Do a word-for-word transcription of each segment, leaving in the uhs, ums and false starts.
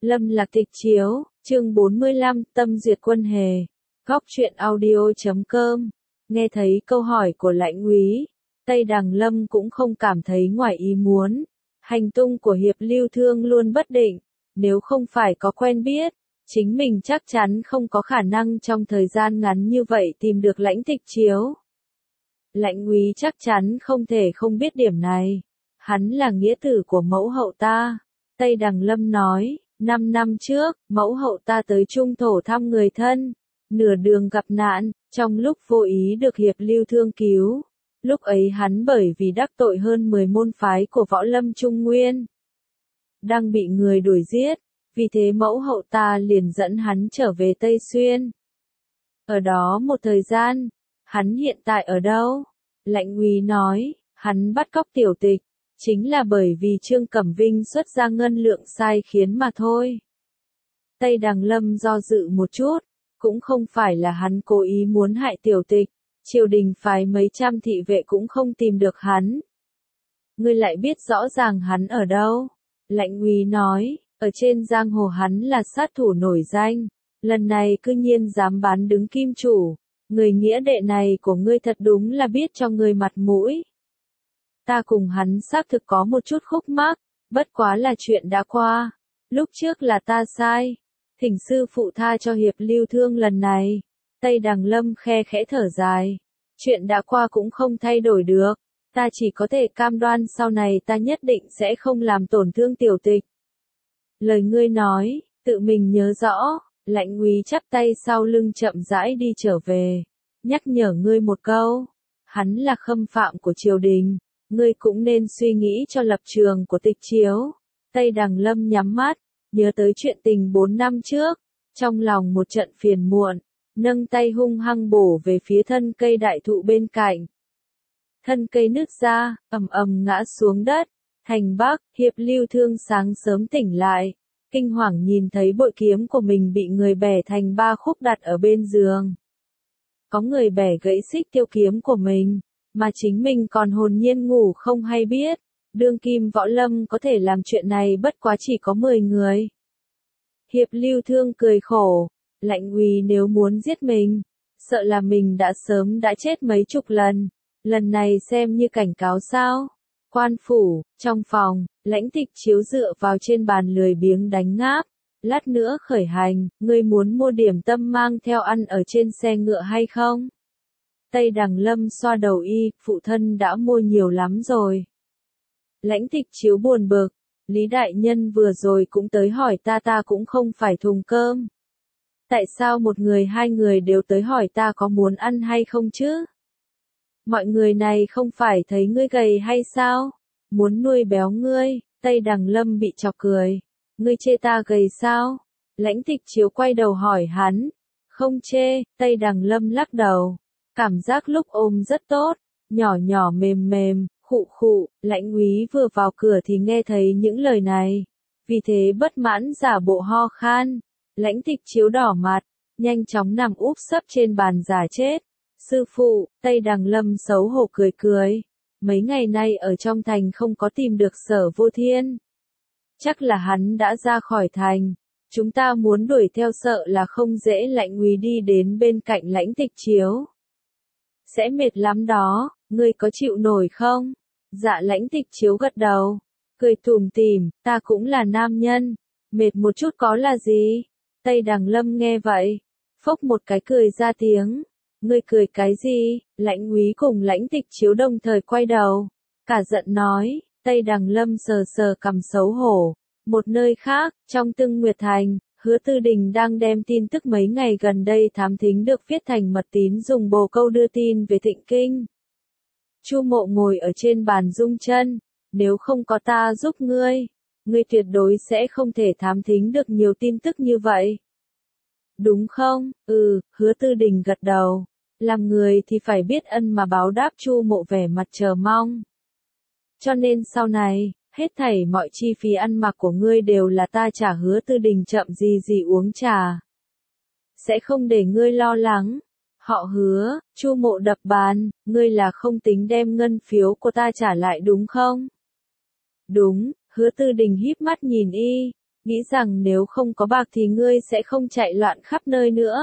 Lâm Lạc Tịch Chiếu, chương bốn mươi lăm, Tâm Duyệt Quân Hề. Góc truyện audio chấm com. Nghe thấy câu hỏi của Lãnh Úy, Tây Đằng Lâm cũng không cảm thấy ngoài ý muốn. Hành tung của Hiệp Lưu Thương luôn bất định, nếu không phải có quen biết, chính mình chắc chắn không có khả năng trong thời gian ngắn như vậy tìm được Lãnh Tịch Chiếu. Lãnh Úy chắc chắn không thể không biết điểm này. Hắn là nghĩa tử của mẫu hậu ta. Tây Đằng Lâm nói, năm năm trước, mẫu hậu ta tới Trung Thổ thăm người thân. Nửa đường gặp nạn, trong lúc vô ý được Hiệp Lưu Thương cứu. Lúc ấy hắn bởi vì đắc tội hơn mười môn phái của võ lâm Trung Nguyên, đang bị người đuổi giết, vì thế mẫu hậu ta liền dẫn hắn trở về Tây Xuyên. Ở đó một thời gian, hắn hiện tại ở đâu? Lãnh Úy nói, hắn bắt cóc Tiểu Tịch, chính là bởi vì Trương Cẩm Vinh xuất ra ngân lượng sai khiến mà thôi. Tây Đằng Lâm do dự một chút, cũng không phải là hắn cố ý muốn hại Tiểu Tịch, triều đình phái mấy trăm thị vệ cũng không tìm được hắn. Ngươi lại biết rõ ràng hắn ở đâu? Lãnh Úy nói, ở trên giang hồ hắn là sát thủ nổi danh, lần này cư nhiên dám bán đứng kim chủ, người nghĩa đệ này của ngươi thật đúng là biết cho ngươi mặt mũi. Ta cùng hắn xác thực có một chút khúc mắc, bất quá là chuyện đã qua, lúc trước là ta sai, thỉnh sư phụ tha cho Hiệp Lưu Thương lần này. Tây Đằng Lâm khe khẽ thở dài, chuyện đã qua cũng không thay đổi được, ta chỉ có thể cam đoan sau này ta nhất định sẽ không làm tổn thương Tiểu Tịch. Lời ngươi nói, tự mình nhớ rõ. Lãnh Úy chắp tay sau lưng chậm rãi đi trở về, nhắc nhở ngươi một câu, hắn là khâm phạm của triều đình, ngươi cũng nên suy nghĩ cho lập trường của Tịch Chiếu. Tây Đằng Lâm nhắm mắt, nhớ tới chuyện tình bốn năm trước, trong lòng một trận phiền muộn, nâng tay hung hăng bổ về phía thân cây đại thụ bên cạnh. Thân cây nứt ra, ầm ầm ngã xuống đất. Thành Bắc, Hiệp Lưu Thương sáng sớm tỉnh lại, kinh hoàng nhìn thấy bội kiếm của mình bị người bẻ thành ba khúc đặt ở bên giường. Có người bẻ gãy xích tiêu kiếm của mình, mà chính mình còn hồn nhiên ngủ không hay biết. Đương kim võ lâm có thể làm chuyện này bất quá chỉ có mười người. Hiệp Lưu Thương cười khổ, Lãnh Úy nếu muốn giết mình, sợ là mình đã sớm đã chết mấy chục lần, lần này xem như cảnh cáo sao. Quan phủ, trong phòng, Lãnh Tịch Chiếu dựa vào trên bàn lười biếng đánh ngáp. Lát nữa khởi hành, ngươi muốn mua điểm tâm mang theo ăn ở trên xe ngựa hay không? Tây Đằng Lâm xoa đầu y, phụ thân đã mua nhiều lắm rồi. Lãnh Tịch Chiếu buồn bực, Lý Đại Nhân vừa rồi cũng tới hỏi ta ta cũng không phải thùng cơm. Tại sao một người hai người đều tới hỏi ta có muốn ăn hay không chứ? Mọi người này không phải thấy ngươi gầy hay sao? Muốn nuôi béo ngươi. Tây Đằng Lâm bị chọc cười. Ngươi chê ta gầy sao? Lãnh Tịch Chiếu quay đầu hỏi hắn. Không chê. Tây Đằng Lâm lắc đầu. Cảm giác lúc ôm rất tốt. Nhỏ nhỏ mềm mềm, khụ khụ. Lãnh Úy vừa vào cửa thì nghe thấy những lời này. Vì thế bất mãn giả bộ ho khan. Lãnh Tịch Chiếu đỏ mặt, nhanh chóng nằm úp sấp trên bàn giả chết. Sư phụ, Tây Đằng Lâm xấu hổ cười cười. Mấy ngày nay ở trong thành không có tìm được Sở Vô Thiên. Chắc là hắn đã ra khỏi thành. Chúng ta muốn đuổi theo sợ là không dễ. Lãnh Úy đi đến bên cạnh Lãnh Tịch Chiếu. Sẽ mệt lắm đó, ngươi có chịu nổi không? Dạ Lãnh Tịch Chiếu gật đầu. Cười tủm tỉm, ta cũng là nam nhân. Mệt một chút có là gì? Tây Đằng Lâm nghe vậy. Phốc một cái cười ra tiếng. Ngươi cười cái gì? Lãnh Úy cùng Lãnh Tịch Chiếu đồng thời quay đầu. Cả giận nói, Tây Đằng Lâm sờ sờ cằm xấu hổ. Một nơi khác, trong Tưng Nguyệt Thành, Hứa Tư Đình đang đem tin tức mấy ngày gần đây thám thính được viết thành mật tín dùng bồ câu đưa tin về Thịnh Kinh. Chu Mộ ngồi ở trên bàn rung chân. Nếu không có ta giúp ngươi, ngươi tuyệt đối sẽ không thể thám thính được nhiều tin tức như vậy. Đúng không? Ừ, Hứa Tư Đình gật đầu. Làm người thì phải biết ân mà báo đáp. Chu Mộ vẻ mặt chờ mong. Cho nên sau này, hết thảy mọi chi phí ăn mặc của ngươi đều là ta trả. Hứa Tư Đình chậm gì gì uống trà. Sẽ không để ngươi lo lắng. Họ Hứa, Chu Mộ đập bàn, ngươi là không tính đem ngân phiếu của ta trả lại đúng không? Đúng, Hứa Tư Đình híp mắt nhìn y. nghĩ rằng nếu không có bạc thì ngươi sẽ không chạy loạn khắp nơi nữa.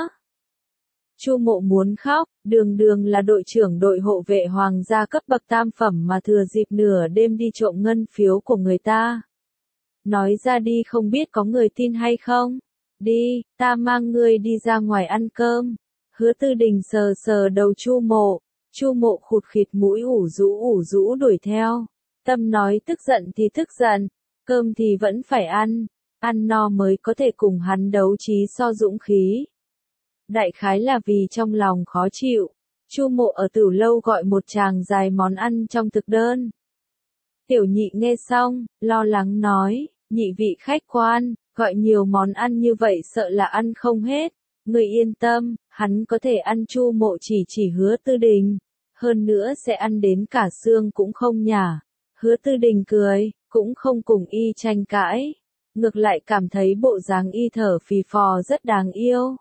Chu Mộ muốn khóc, đường đường là đội trưởng đội hộ vệ hoàng gia cấp bậc tam phẩm mà thừa dịp nửa đêm đi trộm ngân phiếu của người ta. Nói ra đi không biết có người tin hay không? Đi, ta mang ngươi đi ra ngoài ăn cơm. Hứa Tư Đình sờ sờ đầu Chu Mộ, Chu Mộ khụt khịt mũi ủ rũ ủ rũ đuổi theo. Tâm nói tức giận thì tức giận, cơm thì vẫn phải ăn, ăn no mới có thể cùng hắn đấu trí so dũng khí. Đại khái là vì trong lòng khó chịu, Chu Mộ ở Tửu Lâu gọi một tràng dài món ăn trong thực đơn. Tiểu Nhị nghe xong, lo lắng nói, nhị vị khách quan, gọi nhiều món ăn như vậy sợ là ăn không hết, người yên tâm, hắn có thể ăn. Chu Mộ chỉ chỉ Hứa Tư Đình, hơn nữa sẽ ăn đến cả xương cũng không nhả. Hứa Tư Đình cười, cũng không cùng y tranh cãi, ngược lại cảm thấy bộ dáng y thở phì phò rất đáng yêu.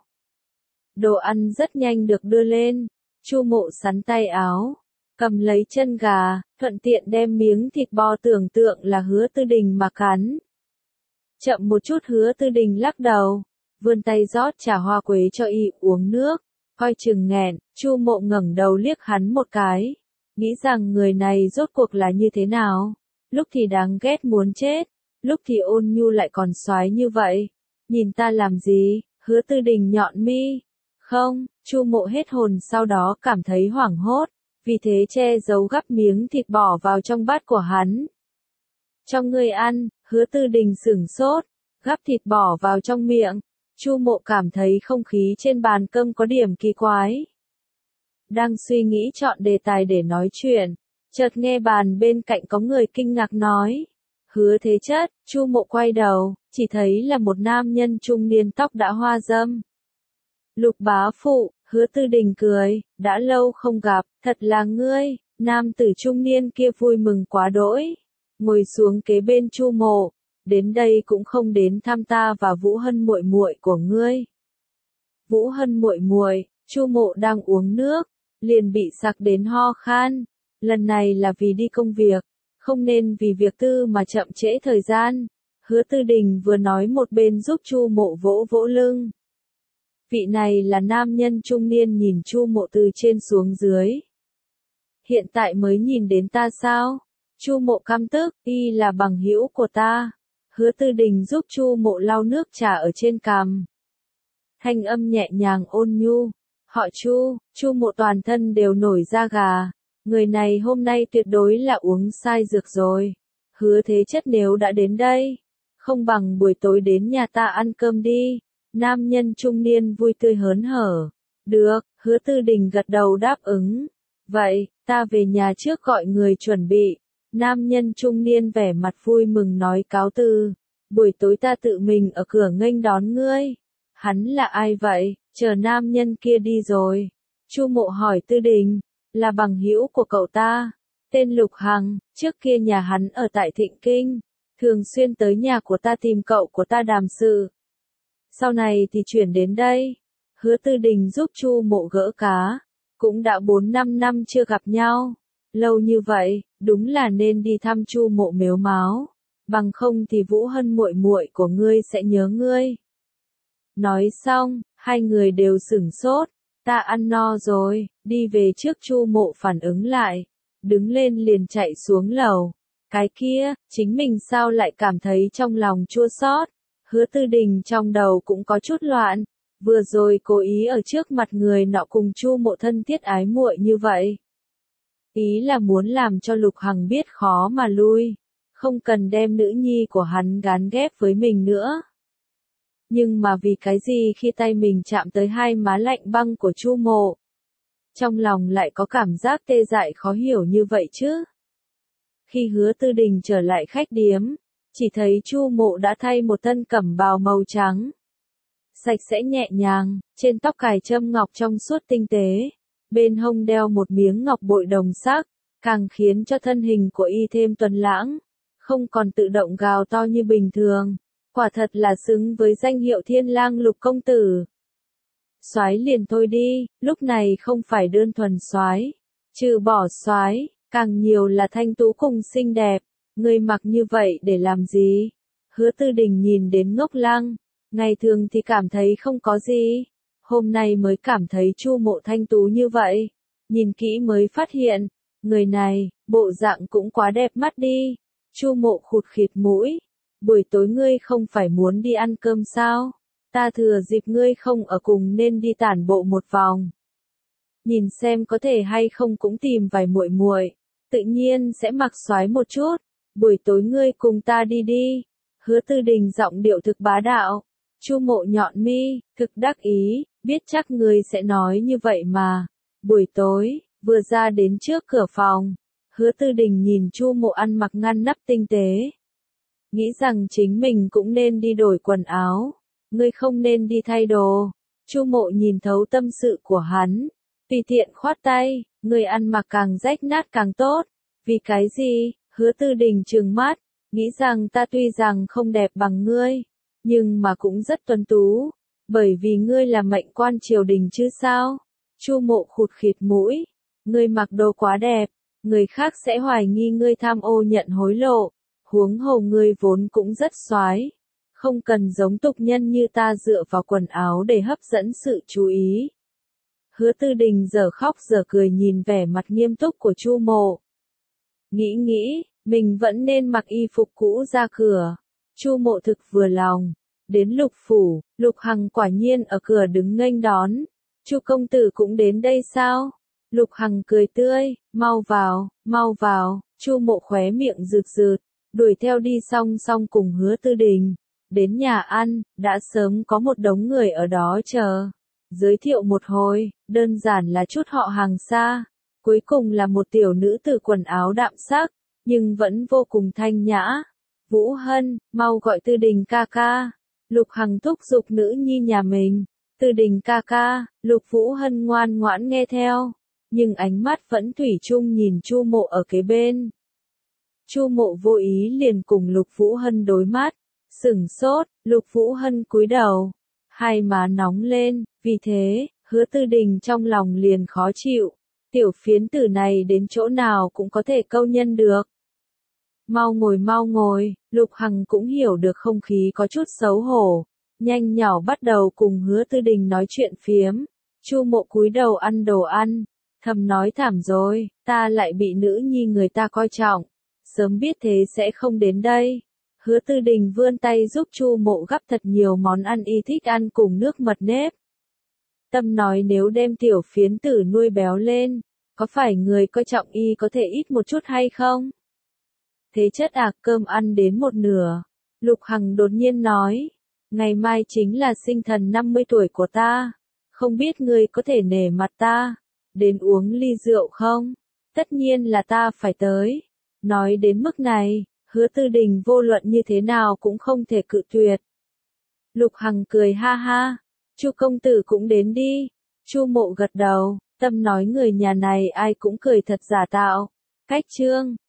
Đồ ăn rất nhanh được đưa lên, Chu Mộ sắn tay áo, cầm lấy chân gà, thuận tiện đem miếng thịt bò tưởng tượng là Hứa Tư Đình mà cắn. Chậm một chút. Hứa Tư Đình lắc đầu, vươn tay rót trà hoa quế cho y uống nước, coi chừng nghẹn. Chu Mộ ngẩng đầu liếc hắn một cái, nghĩ rằng người này rốt cuộc là như thế nào, lúc thì đáng ghét muốn chết, lúc thì ôn nhu lại còn xoái như vậy. Nhìn ta làm gì? Hứa Tư Đình nhọn mi. Không. Chu Mộ hết hồn, sau đó cảm thấy hoảng hốt, vì thế che giấu gắp miếng thịt bỏ vào trong bát của hắn. Cho ngươi ăn. Hứa Tư Đình sửng sốt, gắp thịt bỏ vào trong miệng. Chu Mộ cảm thấy không khí trên bàn cơm có điểm kỳ quái. Đang suy nghĩ chọn đề tài để nói chuyện, chợt nghe bàn bên cạnh có người kinh ngạc nói, Hứa Thế Chất. Chu Mộ quay đầu, chỉ thấy là một nam nhân trung niên tóc đã hoa râm. Lục bá phụ. Hứa Tư Đình cười, đã lâu không gặp, thật là ngươi. Nam tử trung niên kia vui mừng quá đỗi, ngồi xuống kế bên Chu Mộ, đến đây cũng không đến thăm ta và Vũ Hân muội muội của ngươi. Vũ Hân muội muội. Chu Mộ đang uống nước, liền bị sặc đến ho khan, lần này là vì đi công việc, không nên vì việc tư mà chậm trễ thời gian. Hứa Tư Đình vừa nói một bên giúp Chu Mộ vỗ vỗ lưng. Vị này là nam nhân trung niên nhìn Chu Mộ từ trên xuống dưới. Hiện tại mới nhìn đến ta sao? Chu Mộ căm tức, y là bằng hữu của ta. Hứa Tư Đình giúp Chu Mộ lau nước trà ở trên cằm. Thanh âm nhẹ nhàng ôn nhu. Họ Chu. Chu Mộ toàn thân đều nổi da gà. Người này hôm nay tuyệt đối là uống sai dược rồi. Hứa Thế Chất nếu đã đến đây, không bằng buổi tối đến nhà ta ăn cơm đi. Nam nhân trung niên vui tươi hớn hở. Được. Hứa Tư Đình gật đầu đáp ứng. Vậy, ta về nhà trước gọi người chuẩn bị. Nam nhân trung niên vẻ mặt vui mừng nói cáo từ. Buổi tối ta tự mình ở cửa nghênh đón ngươi. Hắn là ai vậy? Chờ nam nhân kia đi rồi. Chu Mộ hỏi Tư Đình. Là bằng hữu của cậu ta. Tên Lục Hằng. Trước kia nhà hắn ở tại Thịnh Kinh. Thường xuyên tới nhà của ta tìm cậu của ta đàm sự. Sau này thì chuyển đến đây. Hứa Tư Đình giúp Chu Mộ gỡ cá. Cũng đã bốn năm năm chưa gặp nhau. Lâu như vậy, đúng là nên đi thăm Chu Mộ mếu máo. Bằng không thì Vũ Hân muội muội của ngươi sẽ nhớ ngươi. Nói xong, hai người đều sửng sốt. Ta ăn no rồi, đi về trước. Chu Mộ phản ứng lại, đứng lên liền chạy xuống lầu. Cái kia, chính mình sao lại cảm thấy trong lòng chua xót. Hứa Tư Đình trong đầu cũng có chút loạn. Vừa rồi cố ý ở trước mặt người nọ cùng Chu Mộ thân thiết ái muội như vậy. Ý là muốn làm cho Lục Hằng biết khó mà lui, không cần đem nữ nhi của hắn gán ghép với mình nữa. Nhưng mà vì cái gì khi tay mình chạm tới hai má lạnh băng của Chu Mộ, trong lòng lại có cảm giác tê dại khó hiểu như vậy chứ? Khi Hứa Tư Đình trở lại khách điếm, chỉ thấy Chu Mộ đã thay một thân cẩm bào màu trắng. Sạch sẽ nhẹ nhàng, trên tóc cài châm ngọc trong suốt tinh tế. Bên hông đeo một miếng ngọc bội đồng sắc, càng khiến cho thân hình của y thêm tuấn lãng, không còn tự động gào to như bình thường. Quả thật là xứng với danh hiệu Thiên Lang Lục công tử. Soái liền thôi đi, lúc này không phải đơn thuần soái, trừ bỏ soái, càng nhiều là thanh tú cùng xinh đẹp. Ngươi mặc như vậy để làm gì? Hứa Tư Đình nhìn đến ngốc lăng, ngày thường thì cảm thấy không có gì, hôm nay mới cảm thấy Chu Mộ thanh tú như vậy, nhìn kỹ mới phát hiện, người này, bộ dạng cũng quá đẹp mắt đi. Chu Mộ khụt khịt mũi, buổi tối ngươi không phải muốn đi ăn cơm sao? Ta thừa dịp ngươi không ở cùng nên đi tản bộ một vòng. Nhìn xem có thể hay không cũng tìm vài muội muội, tự nhiên sẽ mặc xoái một chút, buổi tối ngươi cùng ta đi đi. Hứa Tư Đình giọng điệu thực bá đạo. Chu Mộ nhọn mi, thực đắc ý, biết chắc ngươi sẽ nói như vậy mà. Buổi tối, vừa ra đến trước cửa phòng, Hứa Tư Đình nhìn Chu Mộ ăn mặc ngăn nắp tinh tế, nghĩ rằng chính mình cũng nên đi đổi quần áo. Ngươi không nên đi thay đồ. Chu Mộ nhìn thấu tâm sự của hắn, tùy tiện khoát tay, ngươi ăn mặc càng rách nát càng tốt. Vì cái gì? Hứa Tư Đình trừng mắt, nghĩ rằng ta tuy rằng không đẹp bằng ngươi, nhưng mà cũng rất tuấn tú, bởi vì ngươi là mệnh quan triều đình chứ sao? Chu Mộ khụt khịt mũi, ngươi mặc đồ quá đẹp, người khác sẽ hoài nghi ngươi tham ô nhận hối lộ, huống hồ ngươi vốn cũng rất soái, không cần giống tục nhân như ta dựa vào quần áo để hấp dẫn sự chú ý. Hứa Tư Đình giờ khóc giờ cười nhìn vẻ mặt nghiêm túc của Chu Mộ. Nghĩ nghĩ, mình vẫn nên mặc y phục cũ ra cửa. Chu Mộ thực vừa lòng. Đến Lục phủ, Lục Hằng quả nhiên ở cửa đứng nghênh đón. Chu công tử cũng đến đây sao? Lục Hằng cười tươi, mau vào, mau vào. Chu Mộ khóe miệng rực rực, đuổi theo đi song song cùng Hứa Tư Đình. Đến nhà ăn, đã sớm có một đống người ở đó chờ. Giới thiệu một hồi, đơn giản là chút họ hàng xa. Cuối cùng là một tiểu nữ tử quần áo đạm sắc, nhưng vẫn vô cùng thanh nhã. Vũ Hân, mau gọi Tư Đình ca ca. Lục Hằng thúc giục nữ nhi nhà mình. Tư Đình ca ca. Lục Vũ Hân ngoan ngoãn nghe theo, nhưng ánh mắt vẫn thủy chung nhìn Chu Mộ ở kế bên. Chu Mộ vô ý liền cùng Lục Vũ Hân đối mắt, sửng sốt. Lục Vũ Hân cúi đầu, hai má nóng lên, vì thế, Hứa Tư Đình trong lòng liền khó chịu. Tiểu phiến tử này đến chỗ nào cũng có thể câu nhân được. Mau ngồi mau ngồi. Lục Hằng cũng hiểu được không khí có chút xấu hổ, nhanh nhỏ bắt đầu cùng Hứa Tư Đình nói chuyện phiếm. Chu Mộ cúi đầu ăn đồ ăn, thầm nói thảm rồi, ta lại bị nữ nhi người ta coi trọng, sớm biết thế sẽ không đến đây. Hứa Tư Đình vươn tay giúp Chu Mộ gắp thật nhiều món ăn y thích ăn cùng nước mật nếp. Tâm nói nếu đem tiểu phiến tử nuôi béo lên, có phải người coi trọng y có thể ít một chút hay không? Thế chất ạc cơm ăn đến một nửa, Lục Hằng đột nhiên nói, ngày mai chính là sinh thần năm mươi tuổi của ta, không biết ngươi có thể nể mặt ta, đến uống ly rượu không? Tất nhiên là ta phải tới. Nói đến mức này, Hứa Tư Đình vô luận như thế nào cũng không thể cự tuyệt. Lục Hằng cười ha ha, Chu công tử cũng đến đi. Chu Mộ gật đầu, tâm nói người nhà này ai cũng cười thật giả tạo. Cách chương